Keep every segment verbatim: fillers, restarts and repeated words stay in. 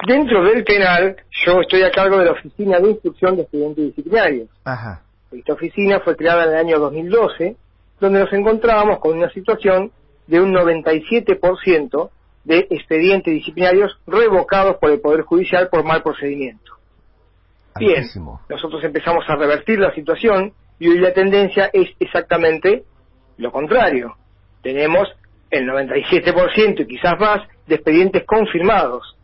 Dentro del penal, yo estoy a cargo de la Oficina de Instrucción de Expedientes Disciplinarios. Ajá. Esta oficina fue creada en el año dos mil doce, donde nos encontrábamos con una situación de un noventa y siete por ciento de expedientes disciplinarios revocados por el Poder Judicial por mal procedimiento. Bien, Altísimo. nosotros empezamos a revertir la situación y hoy la tendencia es exactamente lo contrario. Tenemos el noventa y siete por ciento y quizás más de expedientes confirmados.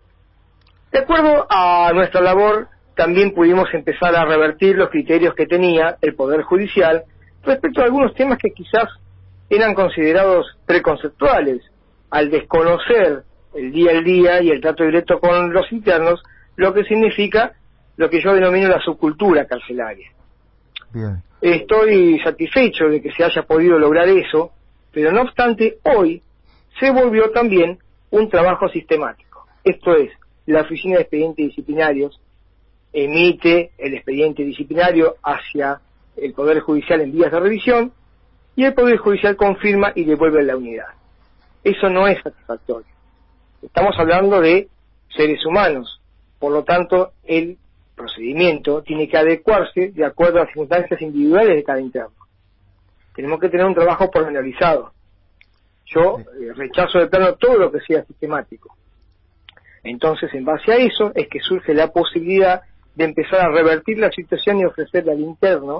De acuerdo a nuestra labor, también pudimos empezar a revertir los criterios que tenía el Poder Judicial respecto a algunos temas que quizás eran considerados preconceptuales, al desconocer el día al día y el trato directo con los internos, lo que significa lo que yo denomino la subcultura carcelaria. Bien. Estoy satisfecho de que se haya podido lograr eso, pero no obstante, hoy se volvió también un trabajo sistemático. Esto es, la Oficina de Expedientes Disciplinarios emite el expediente disciplinario hacia el Poder Judicial en vías de revisión y el Poder Judicial confirma y devuelve a la unidad. Eso no es satisfactorio. Estamos hablando de seres humanos, por lo tanto el procedimiento tiene que adecuarse de acuerdo a las circunstancias individuales de cada interno. Tenemos que tener un trabajo pormenorizado. Yo eh, rechazo de plano todo lo que sea sistemático. Entonces, en base a eso, es que surge la posibilidad de empezar a revertir la situación y ofrecerle al interno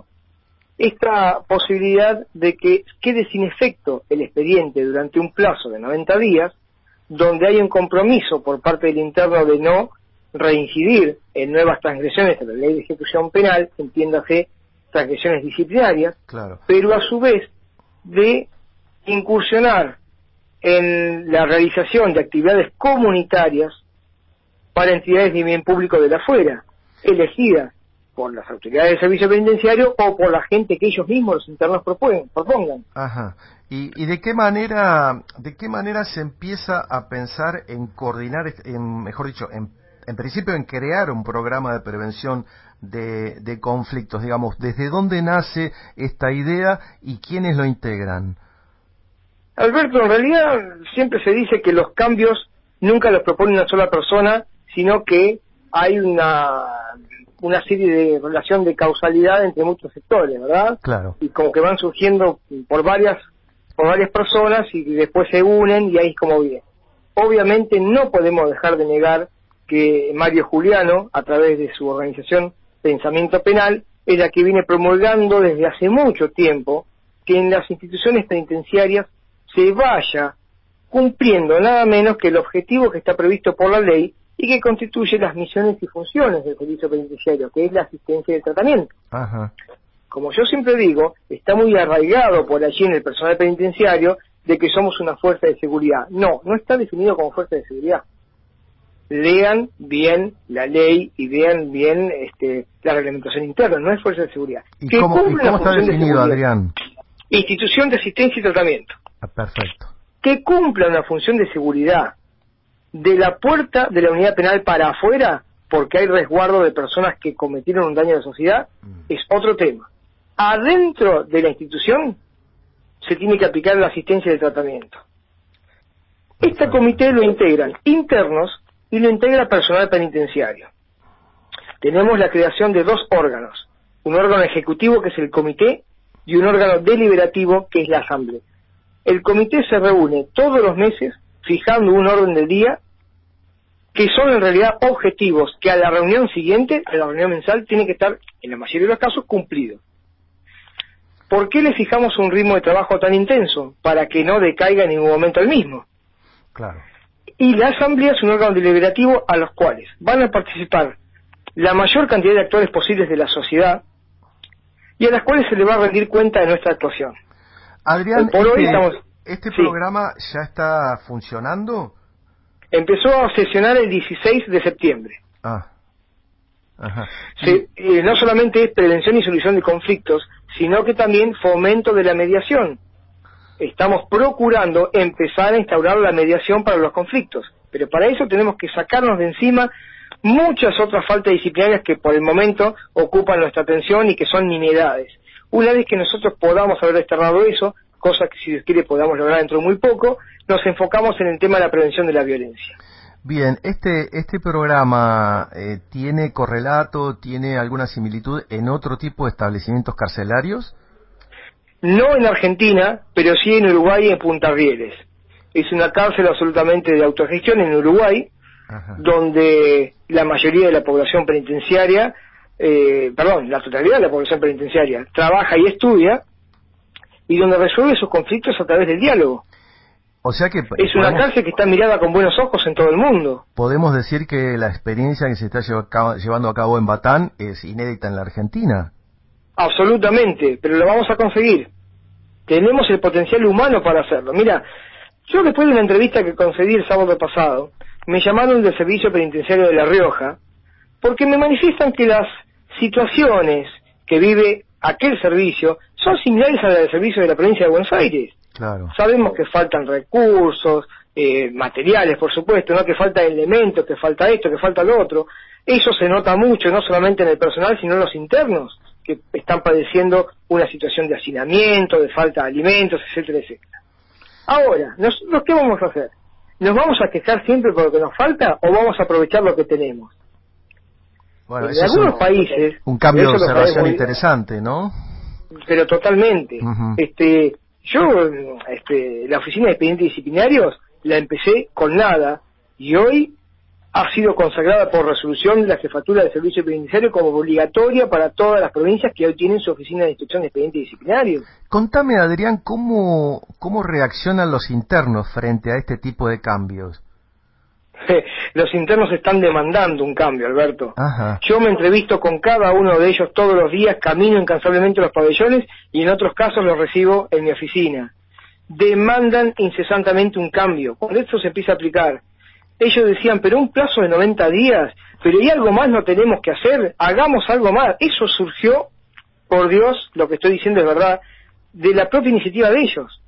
esta posibilidad de que quede sin efecto el expediente durante un plazo de noventa días, donde hay un compromiso por parte del interno de no reincidir en nuevas transgresiones de la ley de ejecución penal, entiéndase transgresiones disciplinarias, Claro. pero a su vez de incursionar en la realización de actividades comunitarias para entidades de bien público de la afuera, elegidas por las autoridades del servicio penitenciario o por la gente que ellos mismos, los internos, propongan. propongan. Ajá. ¿Y, y de qué manera, de qué manera se empieza a pensar en coordinar, en, mejor dicho, en, en principio en crear un programa de prevención de, de conflictos, digamos, desde dónde nace esta idea y quiénes lo integran? Alberto, en realidad siempre se dice que los cambios nunca los propone una sola persona, sino que hay una una serie de relación de causalidad entre muchos sectores, ¿verdad? Claro. Y como que van surgiendo por varias por varias personas y después se unen y ahí es como bien. Obviamente no podemos dejar de negar que Mario Juliano, a través de su organización Pensamiento Penal, es la que viene promulgando desde hace mucho tiempo que en las instituciones penitenciarias se vaya cumpliendo nada menos que el objetivo que está previsto por la ley y que constituye las misiones y funciones del servicio penitenciario, que es la asistencia y el tratamiento. Ajá. Como yo siempre digo, está muy arraigado por allí en el personal penitenciario de que somos una fuerza de seguridad. No, no está definido como fuerza de seguridad. Lean bien la ley y vean bien este, la reglamentación interna, no es fuerza de seguridad. ¿Y que cómo, ¿y cómo está función definido, de Adrián? Institución de asistencia y tratamiento. Ah, perfecto. Que cumpla una función de seguridad de la puerta de la unidad penal para afuera, porque hay resguardo de personas que cometieron un daño a la sociedad, mm. es otro tema. Adentro de la institución se tiene que aplicar la asistencia y el tratamiento. Perfecto. Este comité lo integran internos y lo integra personal penitenciario. Tenemos la creación de dos órganos, un órgano ejecutivo que es el comité y un órgano deliberativo que es la asamblea. El comité se reúne todos los meses fijando un orden del día que son en realidad objetivos que a la reunión siguiente, a la reunión mensal, tiene que estar, en la mayoría de los casos, cumplido. ¿Por qué le fijamos un ritmo de trabajo tan intenso? Para que no decaiga en ningún momento el mismo. Claro. Y la asamblea es un órgano deliberativo a los cuales van a participar la mayor cantidad de actores posibles de la sociedad y a las cuales se le va a rendir cuenta de nuestra actuación. Adrián, por hoy este, estamos... ¿este sí. programa ya está funcionando? Empezó a sesionar el dieciséis de septiembre. Ah. Ajá. Se, eh, no solamente es prevención y solución de conflictos, sino que también fomento de la mediación. Estamos procurando empezar a instaurar la mediación para los conflictos, pero para eso tenemos que sacarnos de encima muchas otras faltas disciplinarias que por el momento ocupan nuestra atención y que son nimiedades. Una vez que nosotros podamos haber desterrado eso, cosa que si Dios quiere podamos lograr dentro de muy poco, nos enfocamos en el tema de la prevención de la violencia. Bien, este este programa eh, ¿tiene correlato, tiene alguna similitud en otro tipo de establecimientos carcelarios? No en Argentina, pero sí en Uruguay, en Punta Rieles. Es una cárcel absolutamente de autogestión en Uruguay, Ajá. donde la mayoría de la población penitenciaria, eh, perdón, la totalidad de la población penitenciaria trabaja y estudia, y donde resuelve sus conflictos a través del diálogo. O sea que Es una podemos, cárcel que está mirada con buenos ojos en todo el mundo. podemos decir que la experiencia que se está lleva a cabo- llevando a cabo en Batán es inédita en la Argentina. Absolutamente, pero lo vamos a conseguir. Tenemos el potencial humano para hacerlo. Mira, yo después de una entrevista que concedí el sábado pasado, me llamaron del Servicio Penitenciario de La Rioja, porque me manifiestan que las situaciones que vive aquel servicio son similares a las del servicio de la provincia de Buenos Aires. Claro. Sabemos que faltan recursos, eh, materiales, por supuesto, no que faltan elementos, que falta esto, que falta lo otro. Eso se nota mucho, no solamente en el personal, sino en los internos, que están padeciendo una situación de hacinamiento, de falta de alimentos, etcétera, etcétera. Ahora, ¿nosotros qué vamos a hacer? ¿Nos vamos a quejar siempre por lo que nos falta o vamos a aprovechar lo que tenemos? Bueno, En ese es algunos un, países, un cambio de eso lo observación sabemos, interesante, ¿no? pero totalmente. Ujú. Este, yo, este, la oficina de expedientes disciplinarios la empecé con nada y hoy ha sido consagrada por resolución de la Jefatura del Servicio Penitenciario como obligatoria para todas las provincias que hoy tienen su oficina de instrucción de expedientes disciplinarios. Contame, Adrián, ¿cómo, cómo reaccionan los internos frente a este tipo de cambios? Los internos están demandando un cambio, Alberto. Ajá. Yo me entrevisto con cada uno de ellos todos los días, camino incansablemente a los pabellones y en otros casos los recibo en mi oficina. Demandan incesantemente un cambio. Cuando esto se empieza a aplicar, ellos decían, pero un plazo de noventa días, pero ¿y algo más no tenemos que hacer? Hagamos algo más. Eso surgió, por Dios, lo que estoy diciendo es verdad, de la propia iniciativa de ellos.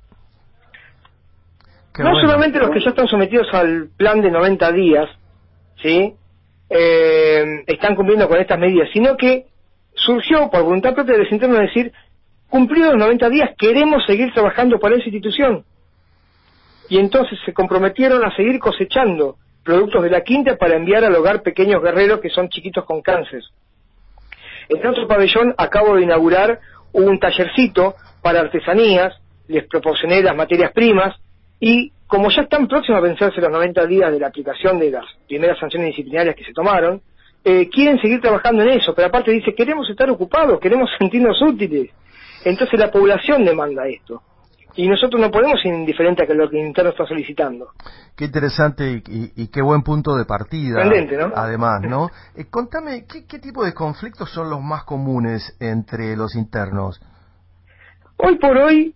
Qué No bueno. solamente los que ya están sometidos al plan de noventa días, ¿sí? Eh, están cumpliendo con estas medidas, sino que surgió por voluntad propia de los internos decir, cumplidos los noventa días, queremos seguir trabajando para esa institución. Y entonces se comprometieron a seguir cosechando productos de la quinta para enviar al hogar pequeños guerreros que son chiquitos con cáncer. En otro pabellón acabo de inaugurar un tallercito para artesanías, les proporcioné las materias primas, y como ya están próximos a vencerse los noventa días de la aplicación de las primeras sanciones disciplinarias que se tomaron, eh, quieren seguir trabajando en eso, pero aparte dice, queremos estar ocupados, queremos sentirnos útiles. Entonces la población demanda esto. Y nosotros no podemos ir indiferente a que lo que el interno está solicitando. Qué interesante y, y, y qué buen punto de partida. Sorprendente, ¿no? Además, ¿no? Eh, contame, ¿qué, ¿qué tipo de conflictos son los más comunes entre los internos? Hoy por hoy,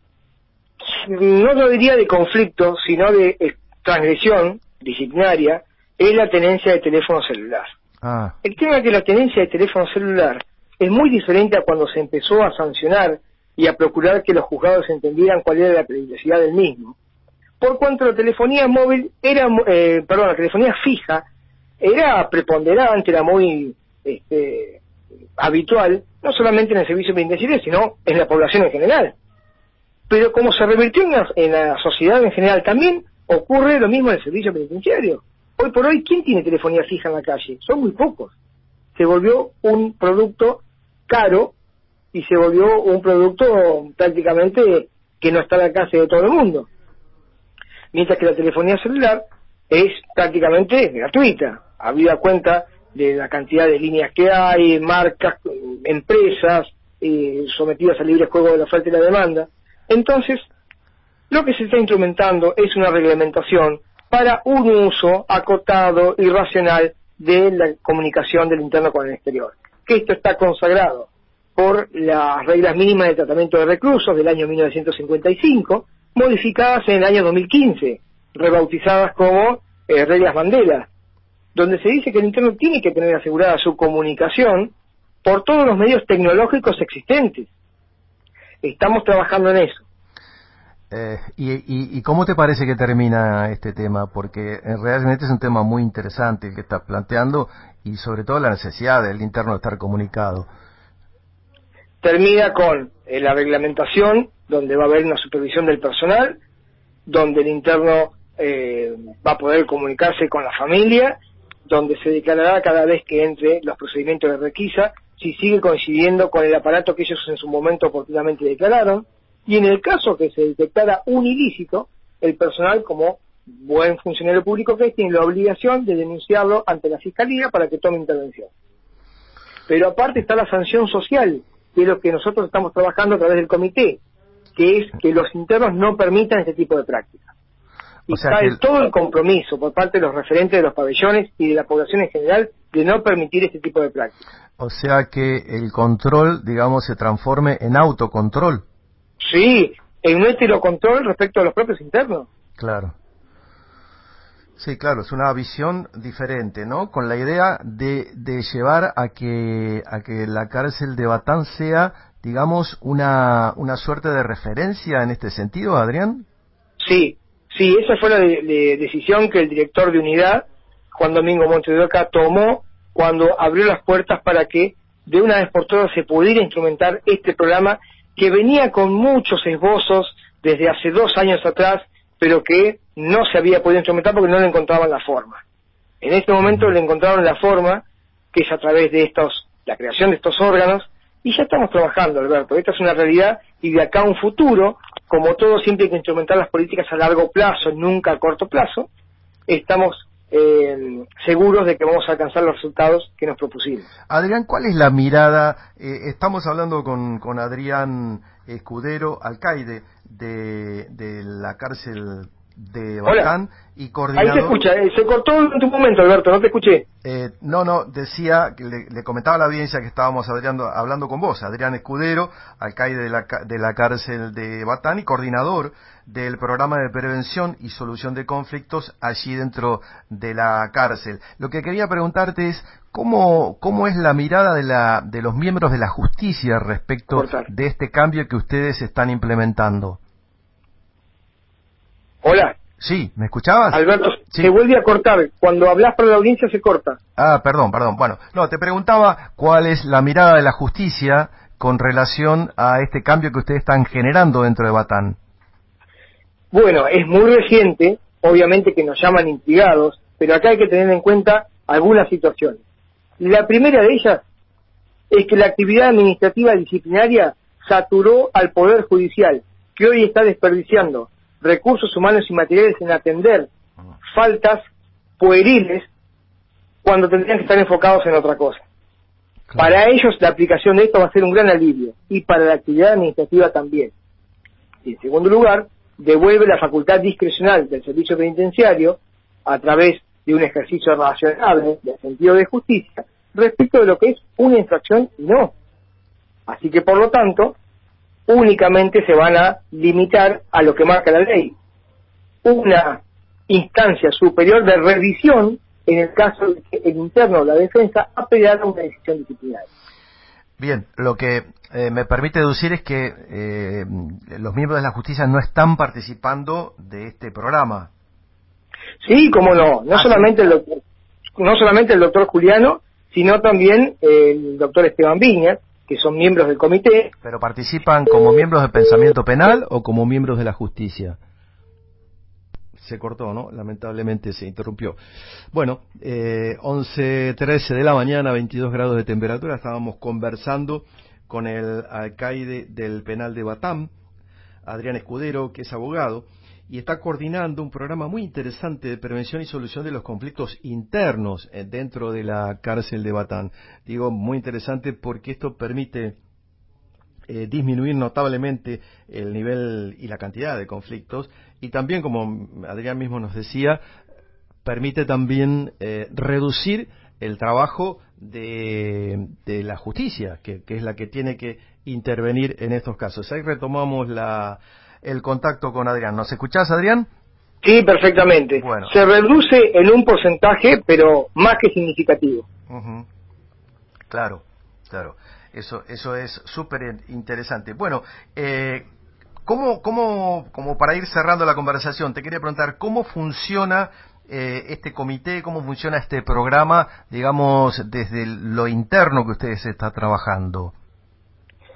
no lo diría de conflicto, sino de eh, transgresión disciplinaria, es la tenencia de teléfono celular. Ah, El tema es que la tenencia de teléfono celular es muy diferente a cuando se empezó a sancionar y a procurar que los juzgados entendieran cuál era la peligrosidad del mismo. Por cuanto la telefonía móvil era, eh, perdón, la telefonía fija era preponderante, era muy este, habitual, no solamente en el servicio penitenciario, sino en la población en general. Pero como se revirtió en la, en la sociedad en general, también ocurre lo mismo en el servicio penitenciario. Hoy por hoy, ¿quién tiene telefonía fija en la calle? Son muy pocos. Se volvió un producto caro y se volvió un producto prácticamente que no está al alcance de todo el mundo. Mientras que la telefonía celular es prácticamente gratuita, habida cuenta de la cantidad de líneas que hay, marcas, empresas eh, sometidas al libre juego de la oferta y la demanda. Entonces, lo que se está instrumentando es una reglamentación para un uso acotado y racional de la comunicación del interno con el exterior. Que esto está consagrado por las reglas mínimas de tratamiento de reclusos del año mil novecientos cincuenta y cinco, modificadas en el año dos mil quince, rebautizadas como eh, reglas Mandela, donde se dice que el interno tiene que tener asegurada su comunicación por todos los medios tecnológicos existentes. Estamos trabajando en eso. eh, y, y, ¿Y cómo te parece que termina este tema? Porque eh, realmente es un tema muy interesante el que estás planteando y sobre todo la necesidad del interno de estar comunicado. Termina con eh, la reglamentación, donde va a haber una supervisión del personal, donde el interno eh, va a poder comunicarse con la familia, donde se declarará cada vez que entre los procedimientos de requisa, si sigue coincidiendo con el aparato que ellos en su momento oportunamente declararon, y en el caso que se detectara un ilícito, el personal, como buen funcionario público que es, tiene la obligación de denunciarlo ante la Fiscalía para que tome intervención. Pero aparte está la sanción social, que es lo que nosotros estamos trabajando a través del comité, que es que los internos no permitan este tipo de prácticas. Y O sea está que el, todo el compromiso por parte de los referentes de los pabellones y de la población en general de no permitir este tipo de prácticas. O sea que el control, digamos, se transforme en autocontrol. Sí, en un heterocontrol respecto a los propios internos. Claro. Sí, claro, es una visión diferente, ¿no? Con la idea de, de llevar a que, a que la cárcel de Batán sea, digamos, una, una suerte de referencia en este sentido, Adrián. Sí, sí, esa fue la de, de decisión que el director de unidad, Juan Domingo Montes de Oca, tomó cuando abrió las puertas para que de una vez por todas se pudiera instrumentar este programa que venía con muchos esbozos desde hace dos años atrás, pero que no se había podido instrumentar porque no le encontraban la forma. En este momento le encontraron la forma, que es a través de estos, la creación de estos órganos, y ya estamos trabajando, Alberto. Esta es una realidad, y de acá a un futuro, como todo, siempre hay que instrumentar las políticas a largo plazo, nunca a corto plazo. Estamos eh, seguros de que vamos a alcanzar los resultados que nos propusimos. Adrián, ¿cuál es la mirada? Eh, estamos hablando con, con Adrián Escudero, alcaide de, de la cárcel de Batán. Hola. Y coordinador... Ahí se escucha, eh, se cortó en tu momento, Alberto, no te escuché. Eh, no, no, decía, que le, le comentaba a la audiencia que estábamos hablando, hablando con vos, Adrián Escudero, alcaide de la, de la cárcel de Batán y coordinador del programa de prevención y solución de conflictos allí dentro de la cárcel. Lo que quería preguntarte es, ¿cómo, cómo es la mirada de, la, de los miembros de la justicia respecto Cortar. de este cambio que ustedes están implementando? Hola. Sí, ¿me escuchabas? Alberto, sí. Se vuelve a cortar. Cuando hablas para la audiencia se corta. Ah, perdón, perdón. Bueno, no, te preguntaba cuál es la mirada de la justicia con relación a este cambio que ustedes están generando dentro de Batán. Bueno, es muy reciente, obviamente que nos llaman intrigados, pero acá hay que tener en cuenta algunas situaciones. La primera de ellas es que la actividad administrativa disciplinaria saturó al Poder Judicial, que hoy está desperdiciando recursos humanos y materiales en atender faltas pueriles cuando tendrían que estar enfocados en otra cosa. Claro. Para ellos la aplicación de esto va a ser un gran alivio y para la actividad administrativa también. Y en segundo lugar, devuelve la facultad discrecional del servicio penitenciario a través de un ejercicio razonable del sentido de justicia respecto de lo que es una infracción y no. Así que por lo tanto, únicamente se van a limitar a lo que marca la ley. Una instancia superior de revisión en el caso de que el interno o la defensa apellara una decisión disciplinaria. Bien, lo que eh, me permite deducir es que eh, los miembros de la justicia no están participando de este programa. Sí, cómo no, no, ah, solamente, sí. el doctor, no solamente el doctor Juliano, sino también el doctor Esteban Viña, que son miembros del comité. ¿Pero participan como miembros del pensamiento penal o como miembros de la justicia? Se cortó, ¿no? Lamentablemente se interrumpió. Bueno, eh, once trece de la mañana, veintidós grados de temperatura, estábamos conversando con el alcaide del penal de Batán, Adrián Escudero, que es abogado, y está coordinando un programa muy interesante de prevención y solución de los conflictos internos dentro de la cárcel de Batán. Digo, muy interesante porque esto permite eh, disminuir notablemente el nivel y la cantidad de conflictos y también, como Adrián mismo nos decía, permite también eh, reducir el trabajo de, de la justicia, que, que es la que tiene que intervenir en estos casos. Ahí retomamos la... el contacto con Adrián. ¿Nos escuchás, Adrián? Sí, perfectamente. Bueno. Se reduce en un porcentaje, pero más que significativo. Uh-huh. Claro, claro. Eso, eso es súper interesante. Bueno, eh, ¿cómo, cómo, como para ir cerrando la conversación, te quería preguntar cómo funciona eh, este comité, cómo funciona este programa, digamos, desde lo interno que ustedes están trabajando?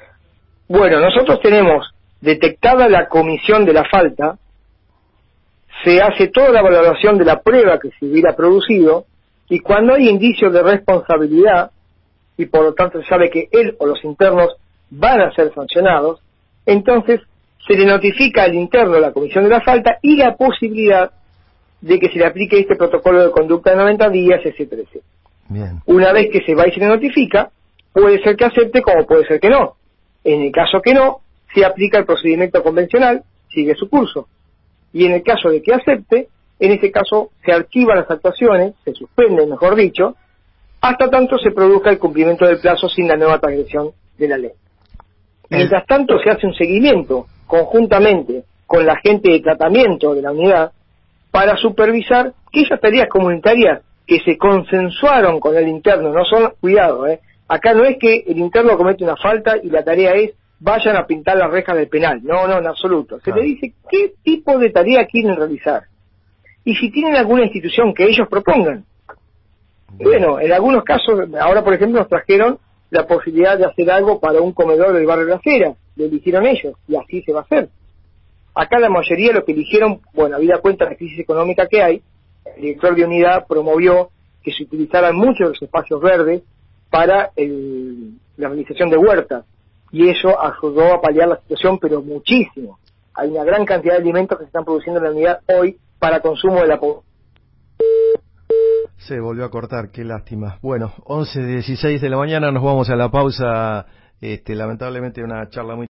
Bueno, nosotros tenemos detectada la comisión de la falta, se hace toda la valoración de la prueba que se hubiera producido, y cuando hay indicios de responsabilidad, y por lo tanto se sabe que él o los internos van a ser sancionados, entonces se le notifica al interno la comisión de la falta y la posibilidad de que se le aplique este protocolo de conducta de noventa días, etcétera, etcétera. Bien. Una vez que se va y se le notifica, puede ser que acepte como puede ser que no. En el caso que no, se aplica el procedimiento convencional, sigue su curso. Y en el caso de que acepte, en ese caso se archivan las actuaciones, se suspenden, mejor dicho, hasta tanto se produzca el cumplimiento del plazo sin la nueva transgresión de la ley. Mientras tanto, se hace un seguimiento conjuntamente con la gente de tratamiento de la unidad para supervisar que esas tareas comunitarias que se consensuaron con el interno, no son, cuidado, eh, acá no es que el interno comete una falta y la tarea es vayan a pintar las rejas del penal, no, no, en absoluto. Se Claro. le dice qué tipo de tarea quieren realizar y si tienen alguna institución que ellos propongan. Bueno, en algunos casos, ahora por ejemplo nos trajeron la posibilidad de hacer algo para un comedor del barrio de la Fera, lo eligieron ellos, y así se va a hacer. Acá la mayoría lo que eligieron, bueno, habida cuenta de la crisis económica que hay, el director de unidad promovió que se utilizaran muchos de los espacios verdes para el, la realización de huertas, y eso ayudó a paliar la situación, pero muchísimo. Hay una gran cantidad de alimentos que se están produciendo en la unidad hoy para consumo de la población. Se volvió a cortar, qué lástima. Bueno, once dieciséis de la mañana, nos vamos a la pausa. Este, lamentablemente una charla muy